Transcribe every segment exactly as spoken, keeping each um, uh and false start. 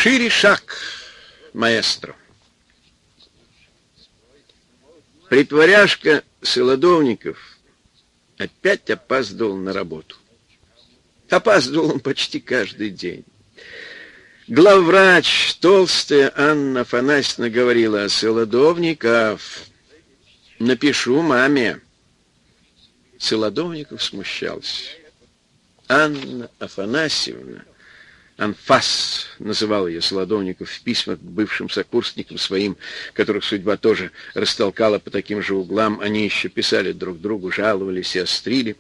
Шире шаг, маэстро. Притворяшка Солодовников опять опаздывал на работу. Опаздывал он почти каждый день. Главврач, толстая Анна Афанасьевна, говорила: Солодовников, напишу маме. Солодовников смущался. Анна Афанасьевна, Анфас называл ее Солодовников в письмах к бывшим сокурсникам своим, которых судьба тоже растолкала по таким же углам. Они еще писали друг другу, жаловались и острили.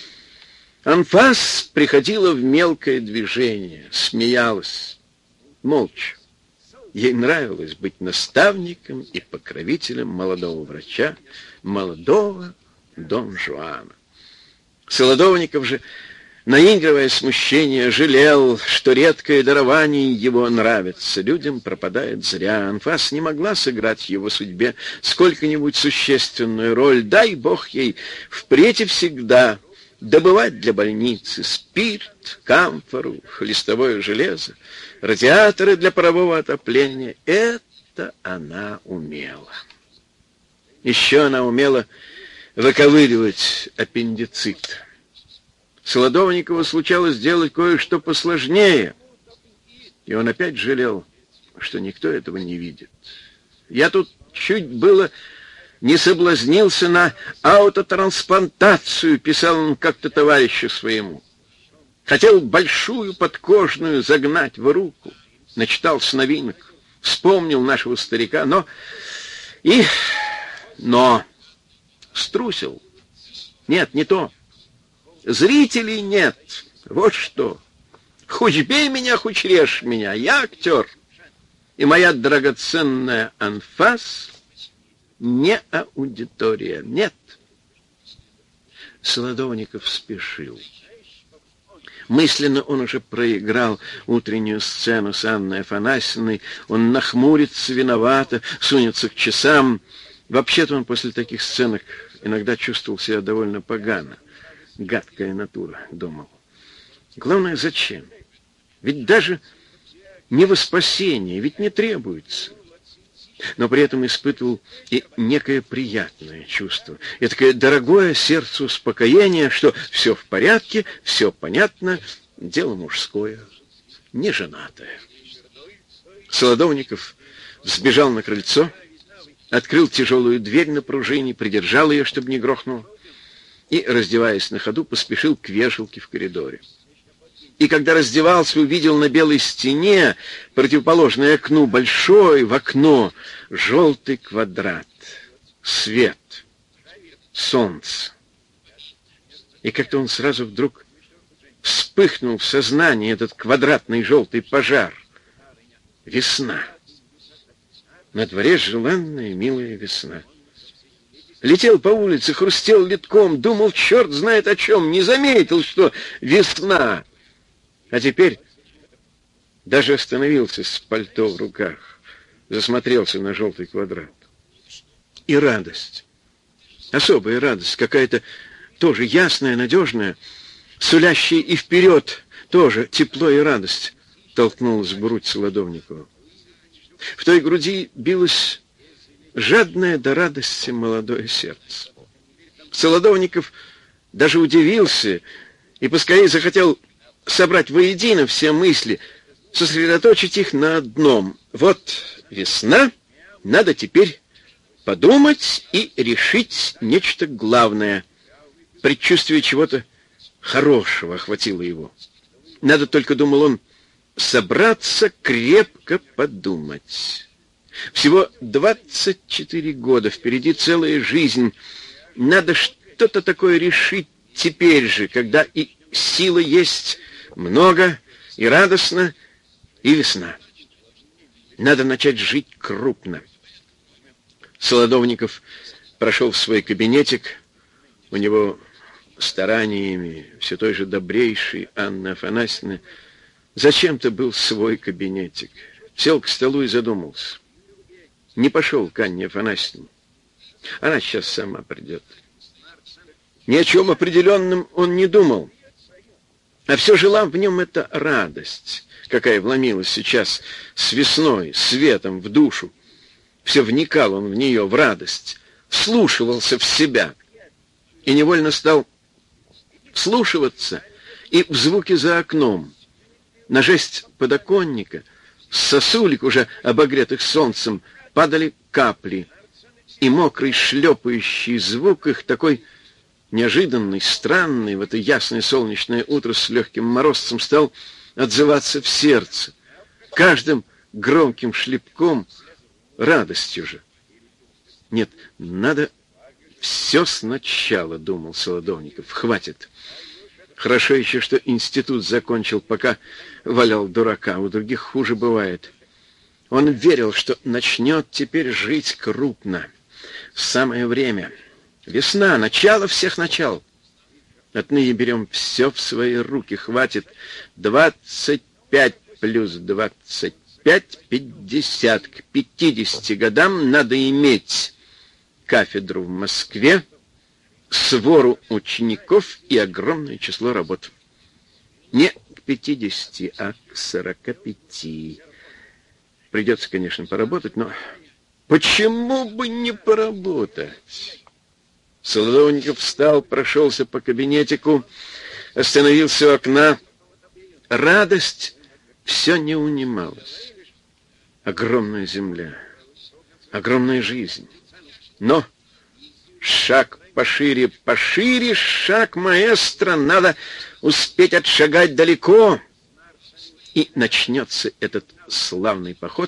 Анфас приходила в мелкое движение, смеялась, молча. Ей нравилось быть наставником и покровителем молодого врача, молодого Дон Жуана. Солодовников же, наигрывая смущение, жалел, что редкое дарование его нравится, людям пропадает зря. Анфас не могла сыграть в его судьбе сколько-нибудь существенную роль. Дай Бог ей впредь и всегда добывать для больницы спирт, камфору, листовое железо, радиаторы для парового отопления. Это она умела. Еще она умела выковыривать аппендицит. Солодовникову случалось делать кое-что посложнее, и он опять жалел, что никто этого не видит. Я тут чуть было не соблазнился на аутотрансплантацию, писал он как-то товарищу своему. Хотел большую подкожную загнать в руку, начитался новинок, вспомнил нашего старика, но и но струсил. Нет, не то. Зрителей нет. Вот что. Хоть бей меня, хоть режь меня. Я актер. И моя драгоценная Анфас не аудитория. Нет. Солодовников спешил. Мысленно он уже проиграл утреннюю сцену с Анной Афанасьевной. Он нахмурится виновато, сунется к часам. Вообще-то он после таких сценок иногда чувствовал себя довольно погано. Гадкая натура, думал. Главное, зачем? Ведь даже не во спасение, ведь не требуется. Но при этом испытывал и некое приятное чувство, и такое дорогое сердцу успокоение, что все в порядке, все понятно, дело мужское, не женатое. Солодовников взбежал на крыльцо, открыл тяжелую дверь на пружине, придержал ее, чтобы не грохнуло, и, раздеваясь на ходу, поспешил к вешалке в коридоре. И когда раздевался, увидел на белой стене, противоположное окну, большой в окно, желтый квадрат, свет, солнце. И как-то он сразу вдруг вспыхнул в сознании этот квадратный желтый пожар. Весна. На дворе желанная, милая весна. Летел по улице, хрустел литком, думал, черт знает о чем, не заметил, что весна. А теперь даже остановился с пальто в руках, засмотрелся на желтый квадрат. И радость, особая радость, какая-то тоже ясная, надежная, сулящая и вперед тоже тепло и радость, толкнулась в грудь Солодовникова. В той груди билось жадное до радости молодое сердце. Солодовников даже удивился и поскорее захотел собрать воедино все мысли, сосредоточить их на одном. Вот весна, надо теперь подумать и решить нечто главное. Предчувствие чего-то хорошего охватило его. Надо только, думал он, собраться крепко подумать. Всего двадцать четыре года, впереди целая жизнь. Надо что-то такое решить теперь же, когда и силы есть много, и радостно, и весна. Надо начать жить крупно. Солодовников прошел в свой кабинетик. У него стараниями все той же добрейшей Анны Афанасьевны зачем-то был свой кабинетик. Сел к столу и задумался. Не пошел к Анне Афанасьевне. Она сейчас сама придет. Ни о чем определенном он не думал. А все жила в нем эта радость, какая вломилась сейчас с весной, светом в душу. Все вникал он в нее, в радость, вслушивался в себя и невольно стал вслушиваться и в звуки за окном. На жесть подоконника, с сосулек, уже обогретых солнцем, падали капли, и мокрый шлепающий звук их, такой неожиданный, странный, в это ясное солнечное утро с легким морозцем, стал отзываться в сердце, каждым громким шлепком, радостью же. Нет, надо все сначала, думал Солодовников, хватит. Хорошо еще, что институт закончил, пока валял дурака, у других хуже бывает. Он верил, что начнет теперь жить крупно. В самое время. Весна, начало всех начал. Отныне берем все в свои руки, хватит. Двадцать пять плюс двадцать пять, пятьдесят. К пятидесяти годам надо иметь кафедру в Москве, свору учеников и огромное число работ. Не к пятидесяти, а к сорока пяти. Придется, конечно, поработать, но почему бы не поработать? Солодовников встал, прошелся по кабинетику, остановился у окна. Радость все не унималась. Огромная земля, огромная жизнь. Но шаг пошире, пошире шаг, маэстро, надо успеть отшагать далеко. И начнется этот славный поход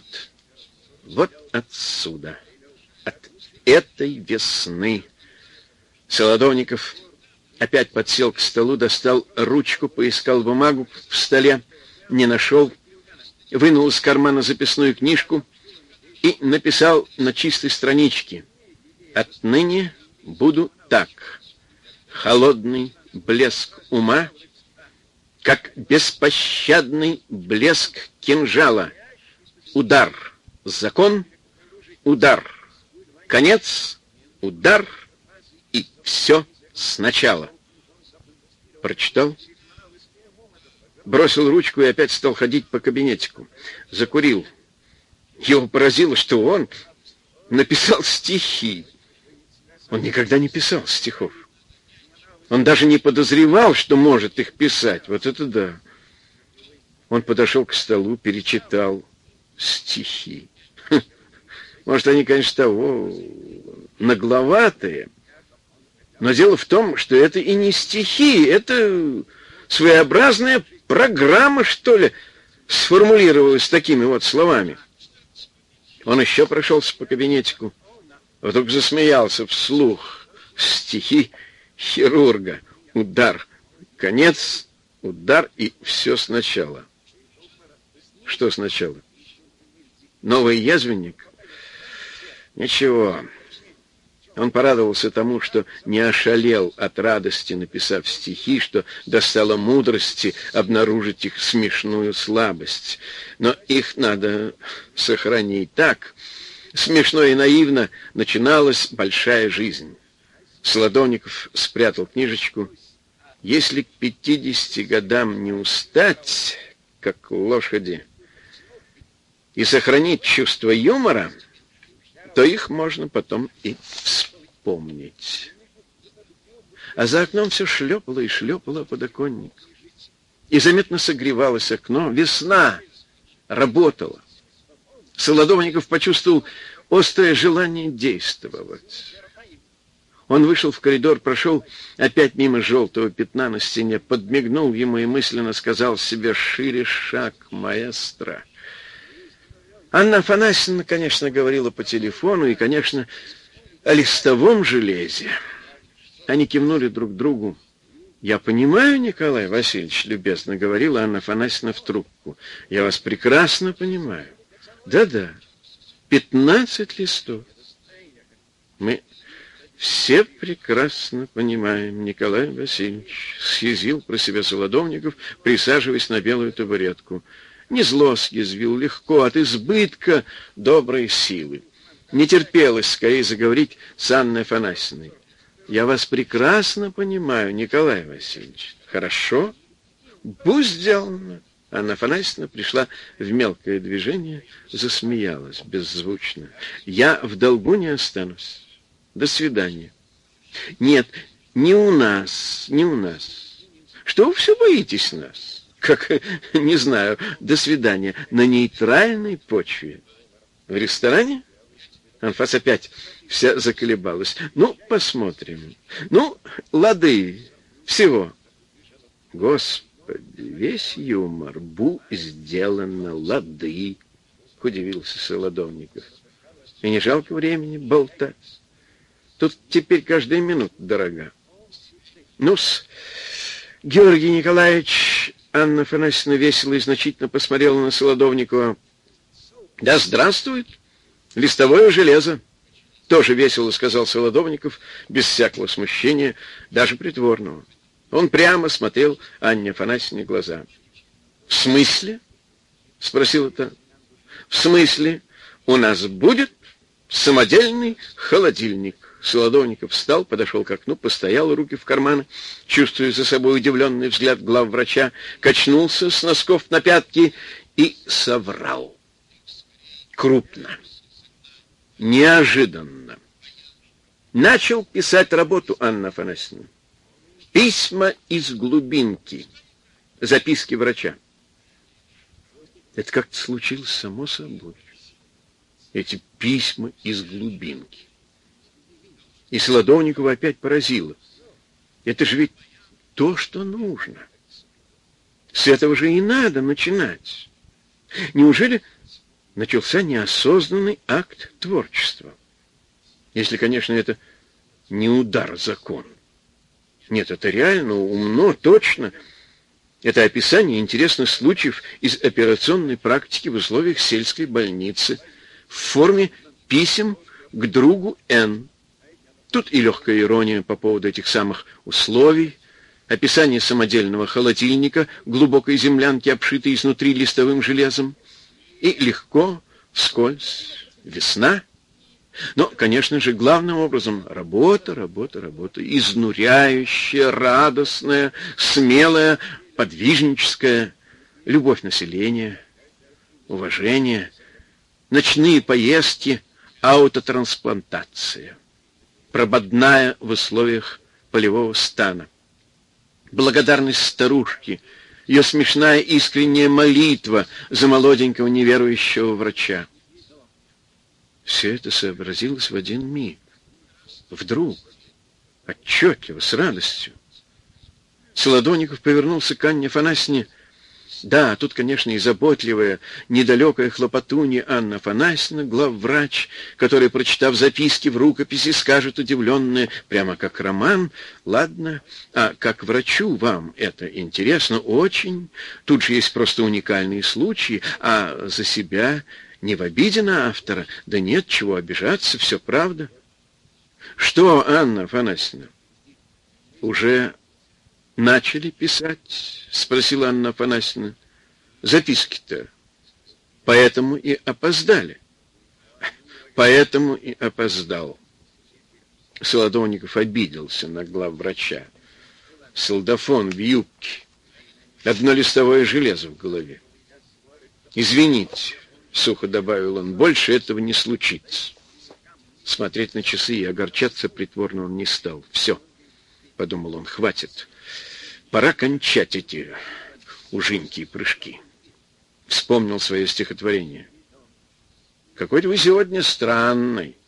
вот отсюда, от этой весны. Солодовников опять подсел к столу, достал ручку, поискал бумагу в столе, не нашел, вынул из кармана записную книжку и написал на чистой страничке: «Отныне буду так. Холодный блеск ума, как беспощадный блеск кинжала. Удар, закон, удар, конец, удар, и все сначала». Прочитал, бросил ручку и опять стал ходить по кабинетику. Закурил. Его поразило, что он написал стихи. Он никогда не писал стихов. Он даже не подозревал, что может их писать. Вот это да. Он подошел к столу, перечитал стихи. Хм. Может, они, конечно, того, нагловатые. Но дело в том, что это и не стихи, это своеобразная программа, что ли, сформулировалась такими вот словами. Он еще прошелся по кабинетику, вдруг засмеялся вслух. Стихи хирурга. Удар, конец, удар, и все сначала. Что сначала? Новый язвенник? Ничего. Он порадовался тому, что не ошалел от радости, написав стихи, что достало мудрости обнаружить их смешную слабость. Но их надо сохранить так. Смешно и наивно начиналась большая жизнь. Солодовников спрятал книжечку. Если к пятидесяти годам не устать, как лошади, и сохранить чувство юмора, то их можно потом и вспомнить. А за окном все шлепало и шлепало подоконник. И заметно согревалось окно. Весна работала. Солодовников почувствовал острое желание действовать. Он вышел в коридор, прошел опять мимо желтого пятна на стене, подмигнул ему и мысленно сказал себе: «Шире шаг, маэстро». Анна Афанасьевна, конечно, говорила по телефону и, конечно, о листовом железе. Они кивнули друг другу. «Я понимаю, Николай Васильевич», — любезно говорила Анна Афанасьевна в трубку. «Я вас прекрасно понимаю. Да-да, пятнадцать листов. Мы все прекрасно понимаем, Николай Васильевич», — съязвил про себя Солодовников, присаживаясь на белую табуретку. Не зло съязвил, легко, от избытка доброй силы. Не терпелось скорее заговорить с Анной Афанасьевной. «Я вас прекрасно понимаю, Николай Васильевич. Хорошо? Будь сделано». Анна Афанасьевна пришла в мелкое движение, засмеялась беззвучно. «Я в долгу не останусь. До свидания». «Нет, не у нас, не у нас. Что вы все боитесь нас? Как, не знаю, до свидания. На нейтральной почве. В ресторане?» Анфас опять вся заколебалась. «Ну, посмотрим. Ну, лады, всего». Господи, весь юмор. Бу сделано, лады, удивился Солодовников. И не жалко времени болтать. Тут теперь каждая минута дорога. Ну-с, Георгий Николаевич, Анна Афанасьевна весело и значительно посмотрела на Солодовникова. Да здравствует листовое железо. Тоже весело сказал Солодовников, без всякого смущения, даже притворного. Он прямо смотрел Анне Афанасьевне в глаза. «В смысле?» — спросила та. «В смысле? У нас будет самодельный холодильник». Солодовников встал, подошел к окну, постоял, руки в карманы, чувствуя за собой удивленный взгляд главврача, качнулся с носков на пятки и соврал. Крупно. Неожиданно. Начал писать работу, Анна Афанасьевна. Письма из глубинки. Записки врача. Это как-то случилось само собой. Эти письма из глубинки. И Солодовникова опять поразило. Это же ведь то, что нужно. С этого же и надо начинать. Неужели начался неосознанный акт творчества? Если, конечно, это не удар закона. Нет, это реально, умно, точно. Это описание интересных случаев из операционной практики в условиях сельской больницы в форме писем к другу Н. Тут и легкая ирония по поводу этих самых условий, описание самодельного холодильника, глубокой землянки, обшитой изнутри листовым железом, и легко, вскользь, весна. Но, конечно же, главным образом работа, работа, работа, изнуряющая, радостная, смелая, подвижническая, любовь населения, уважение, ночные поездки, аутотрансплантация, прободная в условиях полевого стана, благодарность старушки, ее смешная искренняя молитва за молоденького неверующего врача. Все это сообразилось в один миг. Вдруг, отчетливо, с радостью. Солодовников повернулся к Анне Афанасьевне. Да, тут, конечно, и заботливая, недалекая хлопотунья Анна Афанасьевна, главврач, который, прочитав записки в рукописи, скажет удивленная, прямо как роман. Ладно, а как врачу вам это интересно очень. Тут же есть просто уникальные случаи, а за себя не в обиде на автора, да нет, чего обижаться, все правда. Что, Анна Афанасьевна, уже начали писать? Спросила Анна Афанасьевна. Записки-то. Поэтому и опоздали. Поэтому и опоздал. Солодовников обиделся на главврача. Солдафон в юбке. Одно листовое железо в голове. Извините, сухо добавил он, больше этого не случится. Смотреть на часы и огорчаться притворно он не стал. Все, подумал он, хватит. Пора кончать эти ужинки и прыжки. Вспомнил свое стихотворение. Какой-то вы сегодня странный.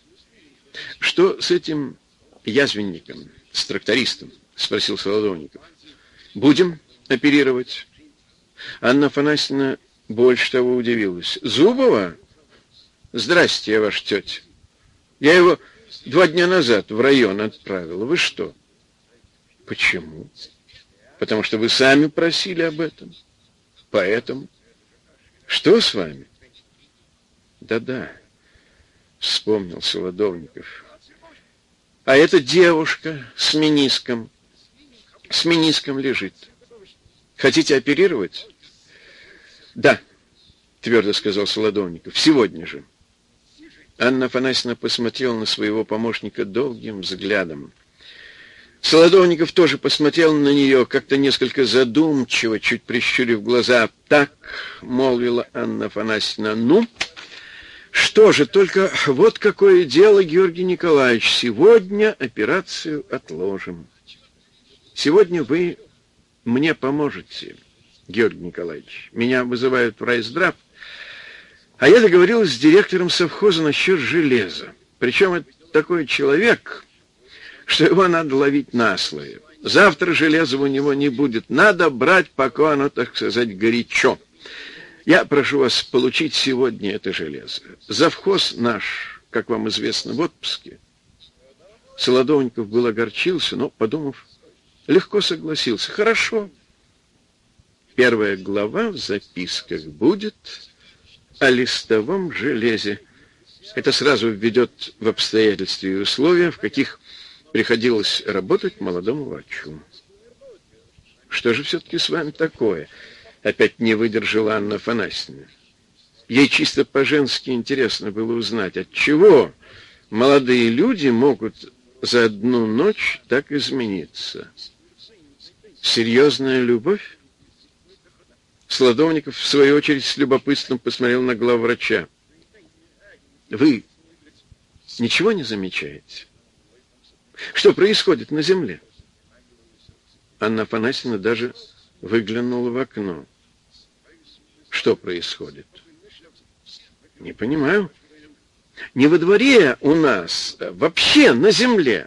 Что с этим язвенником, с трактористом? Спросил Солодовников. Будем оперировать. Анна Афанасьевна больше того удивилась. Зубова? Здрасте, я ваша тетя. Я его два дня назад в район отправила. Вы что? Почему? Потому что вы сами просили об этом. Поэтому. Что с вами? Да-да, вспомнил Солодовников. А эта девушка с мениском, с мениском лежит. Хотите оперировать? Да, твердо сказал Солодовников. Сегодня же. Анна Афанасьевна посмотрела на своего помощника долгим взглядом. Солодовников тоже посмотрел на нее как-то несколько задумчиво, чуть прищурив глаза. «Так», — молвила Анна Афанасьевна, — «ну, что же, только вот какое дело, Георгий Николаевич, сегодня операцию отложим. Сегодня вы мне поможете, Георгий Николаевич. Меня вызывают в райздрав, а я договорилась с директором совхоза насчет железа. Причем это такой человек, что его надо ловить на слове. Завтра железа у него не будет. Надо брать, пока оно, так сказать, горячо. Я прошу вас получить сегодня это железо. Завхоз наш, как вам известно, в отпуске». Солодовников был огорчился, но, подумав, легко согласился. «Хорошо. Первая глава в записках будет о листовом железе. Это сразу введет в обстоятельства и условия, в каких приходилось работать молодому врачу». «Что же все-таки с вами такое?» — опять не выдержала Анна Афанасьевна. Ей чисто по-женски интересно было узнать, отчего молодые люди могут за одну ночь так измениться. Серьезная любовь? Солодовников, в свою очередь, с любопытством посмотрел на главврача. «Вы ничего не замечаете? Что происходит на земле?» Анна Афанасьевна даже выглянула в окно. «Что происходит?» «Не понимаю. Не во дворе у нас, а вообще на земле».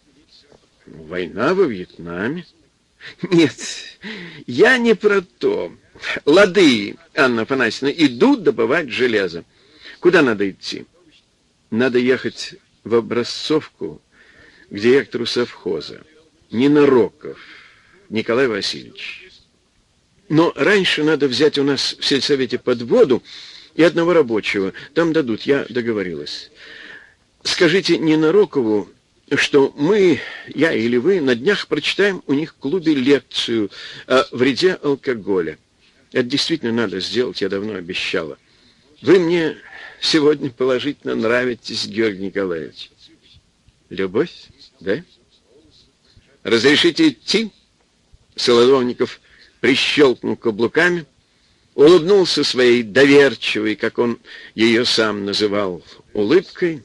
«Война во Вьетнаме». «Нет, я не про то. Лады, Анна Афанасьевна, идут добывать железо. Куда надо идти?» «Надо ехать в Образцовку к директору совхоза. Ненароков Николай Васильевич. Но раньше надо взять у нас в сельсовете подводу и одного рабочего. Там дадут, я договорилась. Скажите Ненарокову, что мы, я или вы, на днях прочитаем у них в клубе лекцию о вреде алкоголя. Это действительно надо сделать, я давно обещала. Вы мне сегодня положительно нравитесь, Георгий Николаевич». «Любовь, да? Разрешите идти?» Солодовников прищелкнул каблуками, улыбнулся своей доверчивой, как он ее сам называл, улыбкой.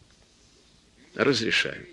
«Разрешаю».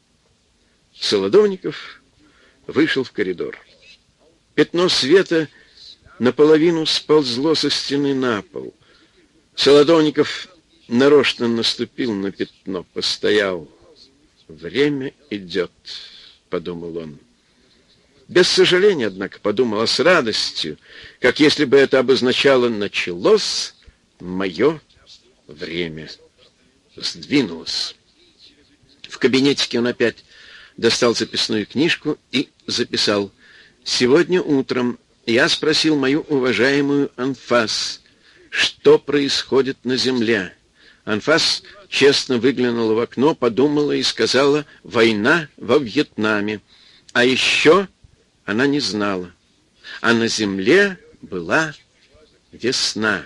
Солодовников вышел в коридор. Пятно света наполовину сползло со стены на пол. Солодовников нарочно наступил на пятно, постоял. «Время идет», — подумал он. Без сожаления, однако, подумал, а с радостью, как если бы это обозначало «началось мое время». Сдвинулось. В кабинетике он опять достал записную книжку и записал: «Сегодня утром я спросил мою уважаемую Анфас, что происходит на земле». Анфас честно выглянула в окно, подумала и сказала: «Война во Вьетнаме». А еще она не знала. А на земле была весна.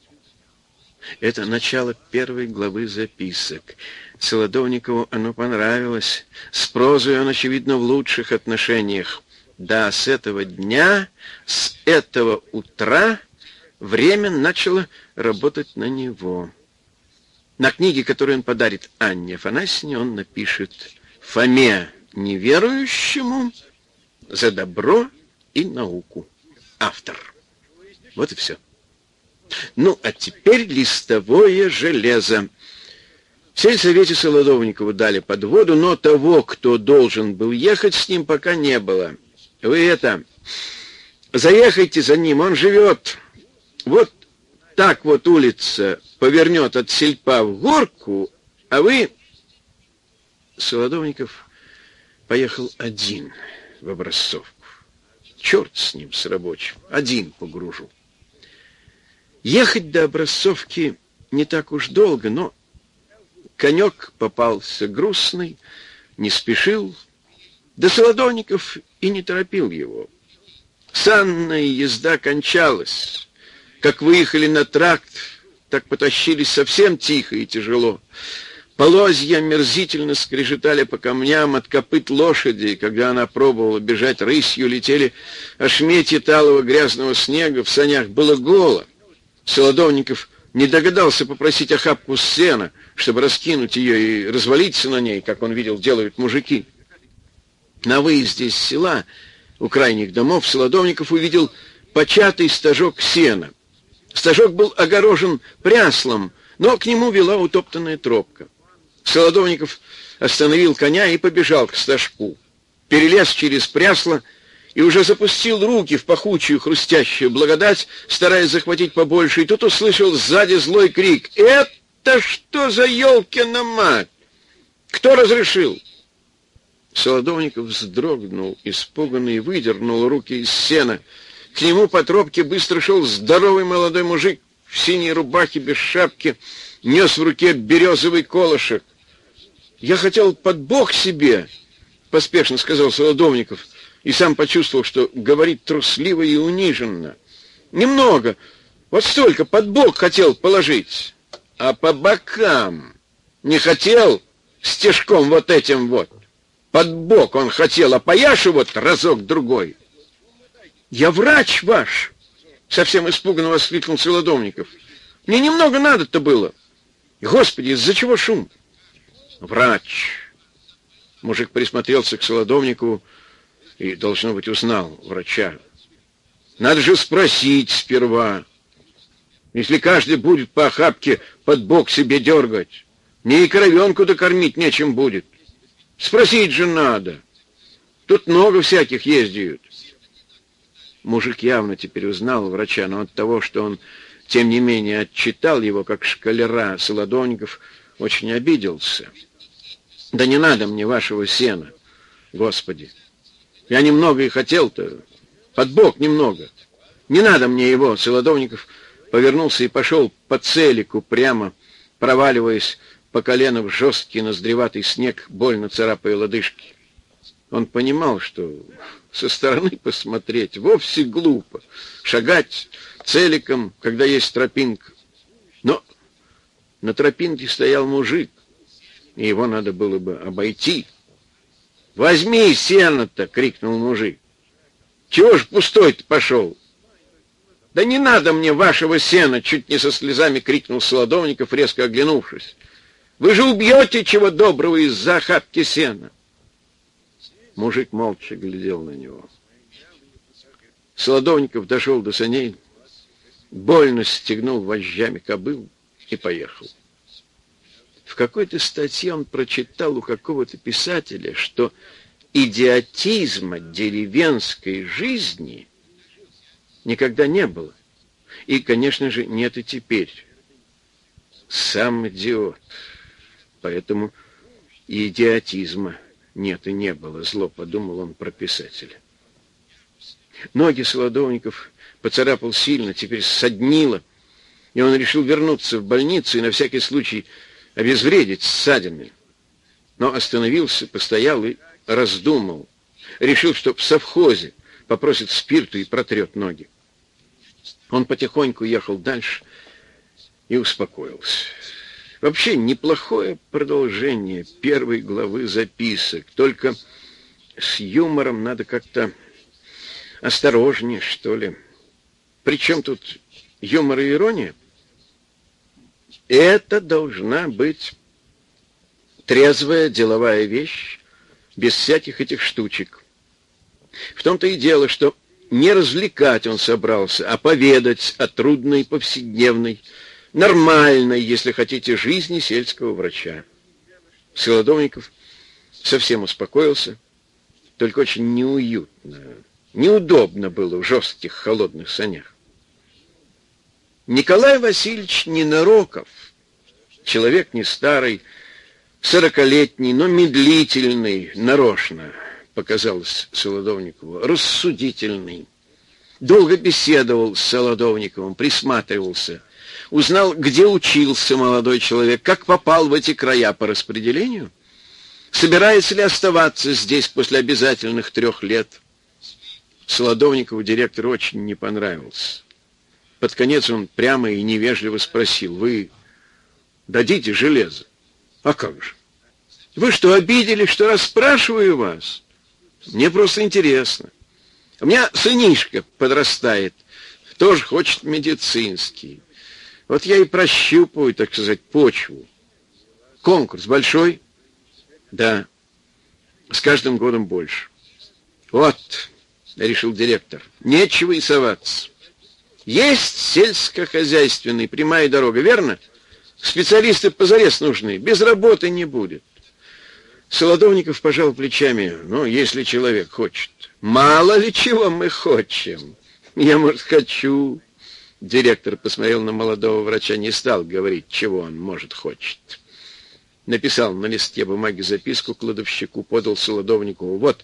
Это начало первой главы записок. Солодовникову оно понравилось. С прозой он, очевидно, в лучших отношениях. Да, с этого дня, с этого утра время начало работать на него. На книге, которую он подарит Анне Афанасьевне, он напишет: «Фоме неверующему за добро и науку. Автор». Вот и все. Ну, а теперь листовое железо. В сельсовете Солодовникову дали подводу, но того, кто должен был ехать с ним, пока не было. Вы это, заехайте за ним, он живет. Вот так вот улица повернет от сельпа в горку, а вы... Солодовников поехал один в Образцовку. Черт с ним, с рабочим. Один погружу. Ехать до Образцовки не так уж долго, но конек попался грустный, не спешил. Да Солодовников и не торопил его. Санная езда кончалась. Как выехали на тракт, так потащились совсем тихо и тяжело. Полозья мерзительно скрежетали по камням от копыт лошади, и когда она пробовала бежать рысью, летели ошметья талого грязного снега, в санях было голо. Солодовников не догадался попросить охапку сена, чтобы раскинуть ее и развалиться на ней, как он видел делают мужики. На выезде из села, у крайних домов, Солодовников увидел початый стажок сена. Стажок был огорожен пряслом, но к нему вела утоптанная тропка. Солодовников остановил коня и побежал к стажку. Перелез через прясло и уже запустил руки в пахучую хрустящую благодать, стараясь захватить побольше, и тут услышал сзади злой крик: «Это что за елкина мать? Кто разрешил?» Солодовников вздрогнул, испуганный, и выдернул руки из сена. К нему по тропке быстро шел здоровый молодой мужик в синей рубахе без шапки, нес в руке березовый колышек. «Я хотел под бок себе», — поспешно сказал Солодовников, и сам почувствовал, что говорит трусливо и униженно. «Немного, вот столько под бок хотел положить, а по бокам не хотел стежком вот этим вот. Под бок он хотел, а пояшу вот разок-другой». «Я врач ваш!» — совсем испуганно воскликнул Солодовников. «Мне немного надо-то было. Господи, из-за чего шум?» «Врач!» Мужик присмотрелся к Солодовникову и, должно быть, узнал врача. «Надо же спросить сперва. Если каждый будет по охапке под бок себе дергать, мне и коровенку докормить нечем будет. Спросить же надо. Тут много всяких ездят». Мужик явно теперь узнал врача, но от того, что он, тем не менее, отчитал его, как школяра, Солодовников очень обиделся. «Да не надо мне вашего сена, Господи! Я немного и хотел-то, под бок немного. Не надо мне его!» Солодовников повернулся и пошел по целику, прямо проваливаясь по колено в жесткий ноздреватый снег, больно царапая лодыжки. Он понимал, что со стороны посмотреть вовсе глупо, шагать целиком, когда есть тропинка. Но на тропинке стоял мужик, и его надо было бы обойти. «Возьми сено-то!» — крикнул мужик. «Чего ж пустой-то пошел?» «Да не надо мне вашего сена!» — чуть не со слезами крикнул Солодовников, резко оглянувшись. «Вы же убьете чего доброго из-за охапки сена!» Мужик молча глядел на него. Солодовников дошел до саней, больно стегнул вожжами кобыл и поехал. В какой-то статье он прочитал у какого-то писателя, что идиотизма деревенской жизни никогда не было. И, конечно же, нет и теперь. Сам идиот. Поэтому и идиотизма нет и не было, зло подумал он про писателя. Ноги Солодовников поцарапал сильно, теперь ссаднило, и он решил вернуться в больницу и на всякий случай обезвредить ссадины. Но остановился, постоял и раздумал. Решил, что в совхозе попросит спирту и протрет ноги. Он потихоньку ехал дальше и успокоился. Вообще неплохое продолжение первой главы записок, только с юмором надо как-то осторожнее, что ли. Причем тут юмор и ирония? Это должна быть трезвая деловая вещь, без всяких этих штучек. В том-то и дело, что не развлекать он собрался, а поведать о трудной повседневной, нормальной, если хотите, жизни сельского врача. Солодовников совсем успокоился, только очень неуютно, неудобно было в жестких холодных санях. Николай Васильевич Ненароков, человек не старый, сорокалетний, но медлительный, нарочно, показалось Солодовникову, рассудительный. Долго беседовал с Солодовниковым, присматривался, узнал, где учился молодой человек, как попал в эти края по распределению, собирается ли оставаться здесь после обязательных трех лет. Солодовникову директор очень не понравился. Под конец он прямо и невежливо спросил: «Вы дадите железо?» А как же? Вы что, обидели, что расспрашиваю вас? Мне просто интересно. У меня сынишка подрастает, тоже хочет медицинский. Вот я и прощупываю, так сказать, почву. Конкурс большой? Да. С каждым годом больше. Вот, решил директор, нечего и соваться. Есть сельскохозяйственный, прямая дорога, верно? Специалисты позарез нужны, без работы не будет. Солодовников пожал плечами. Ну, если человек хочет. Мало ли чего мы хотим. Я, может, хочу. Директор посмотрел на молодого врача, не стал говорить, чего он, может, хочет. Написал на листке бумаги записку кладовщику, подал Солодовникову. Вот,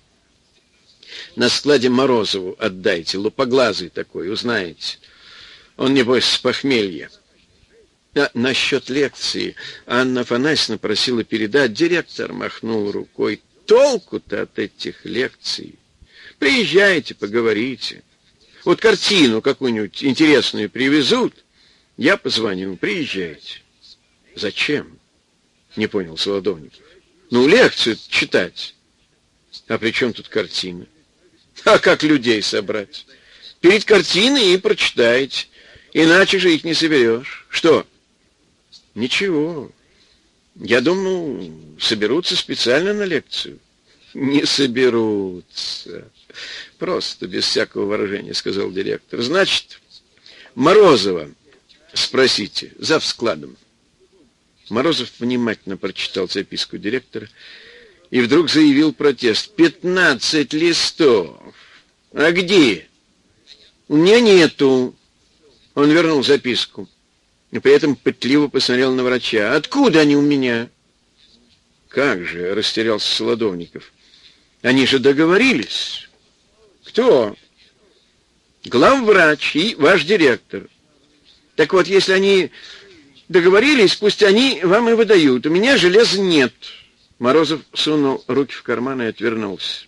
на складе Морозову отдайте, лупоглазый такой, узнаете. Он, небось, с похмелья. А насчет лекции Анна Афанасьевна просила передать. Директор махнул рукой. Толку-то от этих лекций. Приезжайте, поговорите. Вот картину какую-нибудь интересную привезут, я позвоню, приезжайте. Зачем? Не понял Солодовников. Ну, лекцию читать. А при чем тут картина? А как людей собрать? Перед картиной и прочитаете. Иначе же их не соберешь. Что? Ничего. Я думал, соберутся специально на лекцию. Не соберутся. Просто, без всякого выражения, сказал директор. Значит, Морозова спросите, зав. Складом. Морозов внимательно прочитал записку директора и вдруг заявил протест. Пятнадцать листов. А где? У меня нету. Он вернул записку. И при этом пытливо посмотрел на врача. Откуда они у меня? Как же, растерялся Солодовников. Они же договорились. Кто? Главврач и ваш директор. Так вот, если они договорились, пусть они вам и выдают. У меня железа нет. Морозов сунул руки в карман и отвернулся.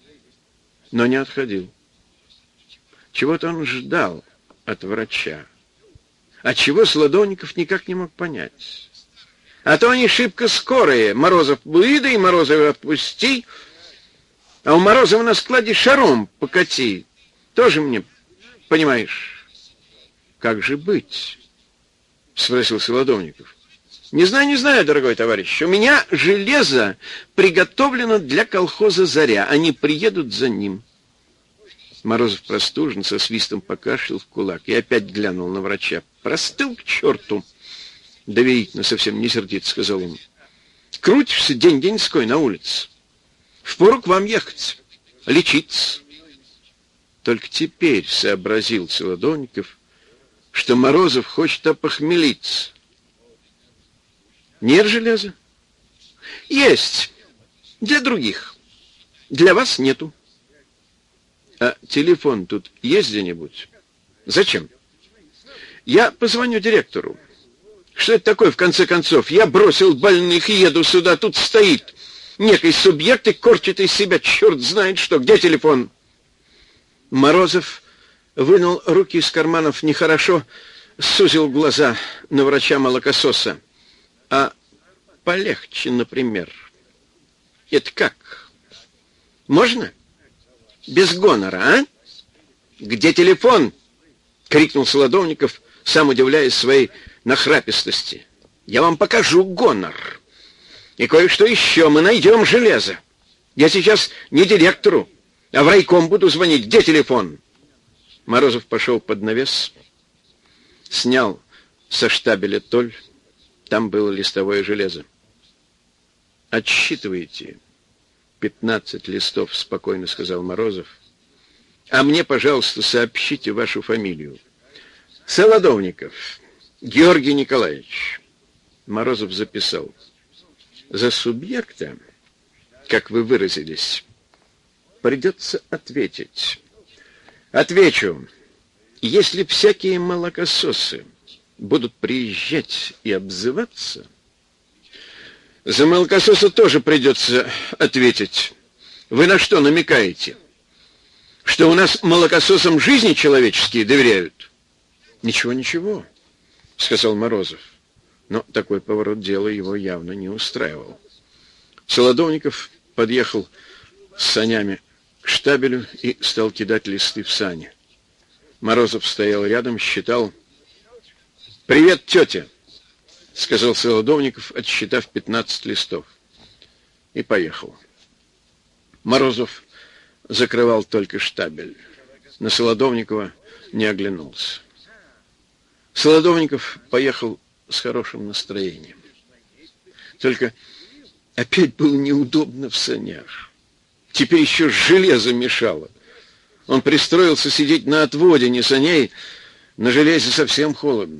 Но не отходил. Чего-то он ждал от врача. А чего Солодовников никак не мог понять. А то они шибко скорые. Морозов выдай, Морозова отпусти. А у Морозова на складе шаром покати. Тоже мне, понимаешь, как же быть? Спросил Солодовников. Не знаю, не знаю, дорогой товарищ. У меня железо приготовлено для колхоза «Заря». Они приедут за ним. Морозов простужен, со свистом покашлял в кулак и опять глянул на врача. Простыл к черту. Доверительно, совсем не сердито, сказал он. Крутишься день-деньской на улице. Впору к вам ехать, лечиться. Только теперь сообразил Солодовников, что Морозов хочет опохмелиться. Нет железа? Есть. Для других. Для вас нету. А телефон тут есть где-нибудь? Зачем? Я позвоню директору. Что это такое, в конце концов? Я бросил больных и еду сюда. Тут стоит некий субъект и корчит из себя черт знает что. Где телефон? Морозов вынул руки из карманов нехорошо, сузил глаза на врача-молокососа. А полегче, например. Это как? Можно? Без гонора, а? Где телефон? Крикнул Солодовников, сам удивляясь своей нахрапистости. Я вам покажу гонор. И кое-что еще. Мы найдем железо. Я сейчас не директору, а в райком буду звонить. Где телефон? Морозов пошел под навес, снял со штабеля толь. Там было листовое железо. Отсчитывайте. Пятнадцать листов, спокойно сказал Морозов. А мне, пожалуйста, сообщите вашу фамилию. Солодовников Георгий Николаевич. Морозов записал. За субъекта, как вы выразились, придется ответить. Отвечу. Если всякие молокососы будут приезжать и обзываться, за молокососа тоже придется ответить. Вы на что намекаете? Что у нас молокососам жизни человеческие доверяют? Ничего, ничего, сказал Морозов. Но такой поворот дела его явно не устраивал. Солодовников подъехал с санями к штабелю и стал кидать листы в сани. Морозов стоял рядом, считал. «Привет, тетя!» — сказал Солодовников, отсчитав пятнадцать листов. И поехал. Морозов закрывал только штабель. На Солодовникова не оглянулся. Солодовников поехал с хорошим настроением. Только опять было неудобно в санях. Теперь еще железо мешало. Он пристроился сидеть на отводе, не саней, на железе совсем холодно.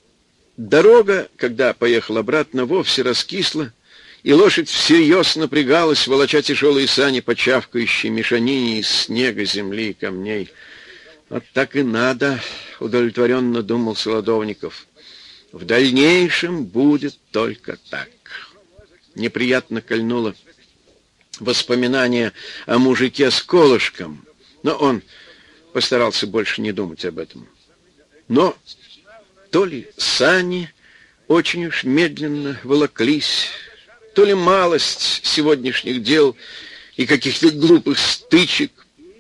Дорога, когда поехал обратно, вовсе раскисла, и лошадь всерьез напрягалась, волоча тяжелые сани по чавкающей мешанине из снега, земли и камней. Вот так и надо, удовлетворенно думал Солодовников. В дальнейшем будет только так. Неприятно кольнуло воспоминание о мужике с колышком, но он постарался больше не думать об этом. Но то ли сани очень уж медленно волоклись, то ли малость сегодняшних дел и каких-то глупых стычек.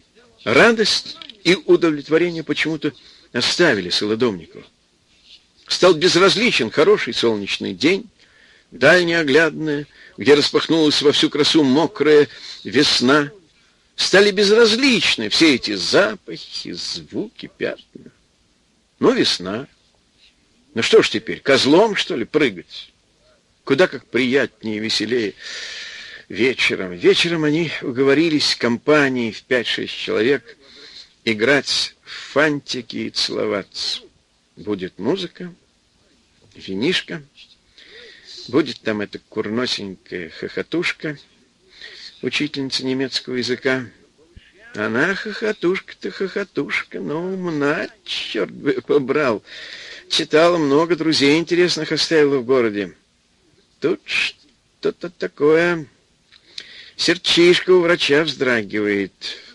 Радость и удовлетворение почему-то оставили Солодовникова. Стал безразличен хороший солнечный день, даль неоглядная, где распахнулась во всю красу мокрая весна. Стали безразличны все эти запахи, звуки, пятна. Ну, весна. Ну что ж теперь, козлом, что ли, прыгать? Куда как приятнее и веселее вечером. Вечером они уговорились компанией в пять-шесть человек играть в фантики и целоваться. Будет музыка, винишко, будет там эта курносенькая хохотушка, учительница немецкого языка. Она хохотушка-то хохотушка, но умна, черт бы побрал. Читала много, друзей интересных оставила в городе. Тут что-то такое. Сердчишко у врача вздрагивает.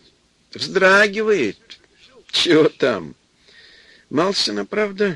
Вздрагивает. Чего там? Малсина, правда,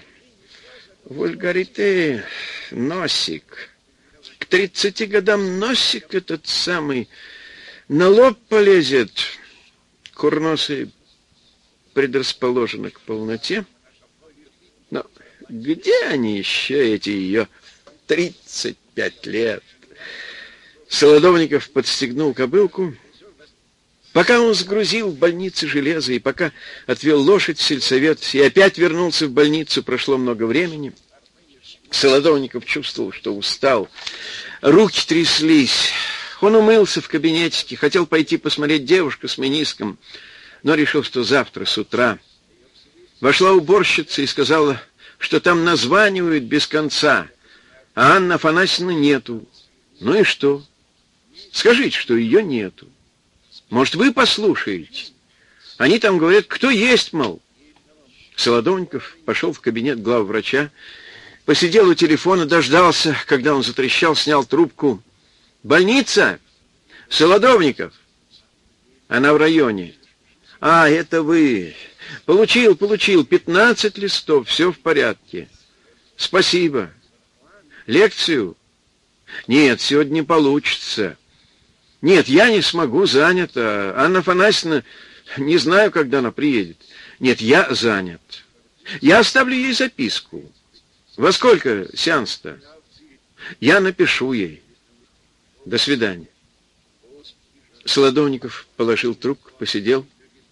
вульгарите, носик. К тридцати годам носик этот самый на лоб полезет. Курносый предрасположена к полноте. Но где они еще, эти ее тридцать пять лет? Солодовников подстегнул кобылку. Пока он сгрузил в больнице железо и пока отвел лошадь в сельсовет и опять вернулся в больницу, прошло много времени. Солодовников чувствовал, что устал. Руки тряслись. Он умылся в кабинетике, хотел пойти посмотреть девушку с мениском, но решил, что завтра с утра. Вошла уборщица и сказала, что там названивают без конца, а Анны Афанасьевны нету. Ну и что? Скажите, что ее нету. Может, вы послушаете? Они там говорят, кто есть, мол. Солодовников пошел в кабинет главврача, посидел у телефона, дождался, когда он затрещал, снял трубку. «Больница? Солодовников?» «Она в районе». «А, это вы. Получил, получил. Пятнадцать листов. Все в порядке. Спасибо. Лекцию?» «Нет, сегодня не получится. Нет, я не смогу, занята. Анна Афанасьевна, не знаю, когда она приедет. Нет, я занят. Я оставлю ей записку. Во сколько сеанс-то? Я напишу ей. До свидания». Солодовников положил трубку, посидел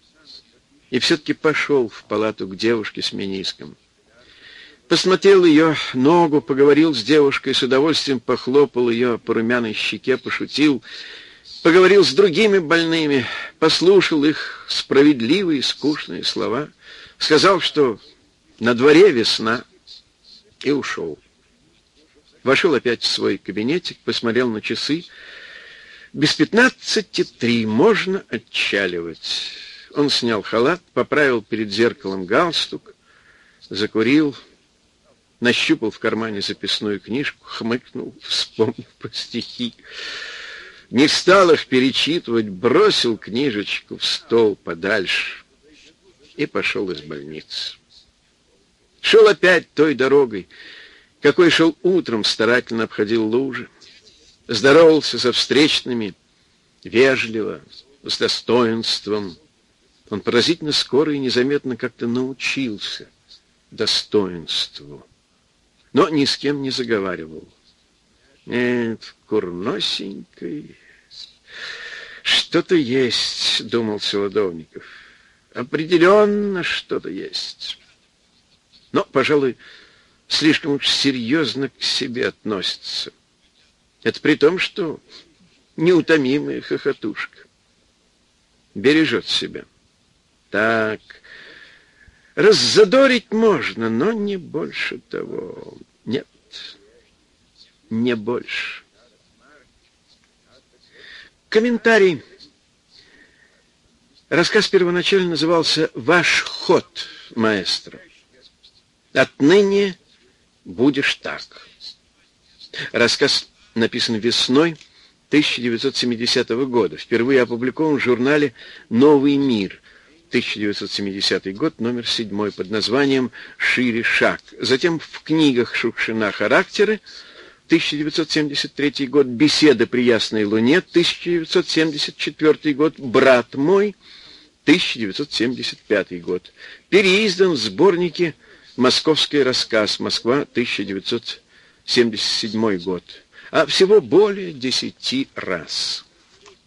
и все-таки пошел в палату к девушке с мениском. Посмотрел ее ногу, поговорил с девушкой, с удовольствием похлопал ее по румяной щеке, пошутил, поговорил с другими больными, послушал их справедливые, скучные слова, сказал, что на дворе весна, и ушел. Вошел опять в свой кабинетик, посмотрел на часы. Без пятнадцати три, можно отчаливать. Он снял халат, поправил перед зеркалом галстук, закурил, нащупал в кармане записную книжку, хмыкнул, вспомнив про стихи. Не стал их перечитывать, бросил книжечку в стол подальше и пошел из больницы. Шел опять той дорогой, какой шел утром, старательно обходил лужи, здоровался со встречными, вежливо, с достоинством. Он поразительно скоро и незаметно как-то научился достоинству, но ни с кем не заговаривал. Нет, курносенькой что-то есть, думал Солодовников. Определенно что-то есть. Но, пожалуй, слишком уж серьезно к себе относится. Это при том, что неутомимая хохотушка. Бережет себя. Так, раззадорить можно, но не больше того. Нет, не больше. Комментарий. Рассказ первоначально назывался «Ваш ход, маэстро». Отныне будешь так. Рассказ написан весной тысяча девятьсот семидесятого года. Впервые опубликован в журнале «Новый мир». тысяча девятьсот семидесятый год, номер седьмой, под названием «Шире шаг». Затем в книгах Шукшина «Характеры», тысяча девятьсот семьдесят третий год, «Беседы при ясной луне», тысяча девятьсот семьдесят четвёртый год, «Брат мой», тысяча девятьсот семьдесят пятый год. Переиздан в сборнике «Московский рассказ», Москва, тысяча девятьсот семьдесят седьмой год. А всего более десяти раз.